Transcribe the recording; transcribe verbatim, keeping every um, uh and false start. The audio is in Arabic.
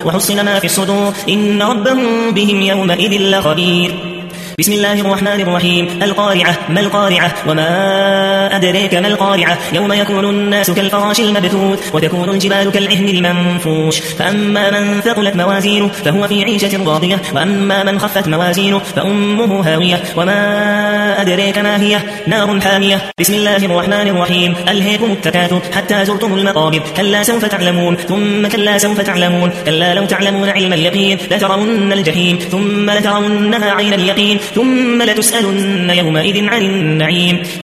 وحصل ما في الصدور إن ربهم بهم يومئذ لخبير. بسم الله الرحمن الرحيم. القارعة. ما القارعة وما أدريك ما القارعة يوم يكون الناس كالفراش المبثوث وتكون الجبال كالعهن المنفوش فأما من ثقلت موازينه فهو في عيشة راضية وأما من خفت موازينه فأمه هاوية وما أدريك ما هي نار حامية. بسم الله الرحمن الرحيم. ألهيكم التكاثر حتى زرتم المقابر كلا سوف تعلمون ثم كلا سوف تعلمون كلا لو تعلمون علم اليقين لترون الجحيم ثم لترونها عين اليقين ثم لتسألن يومئذ عن النعيم.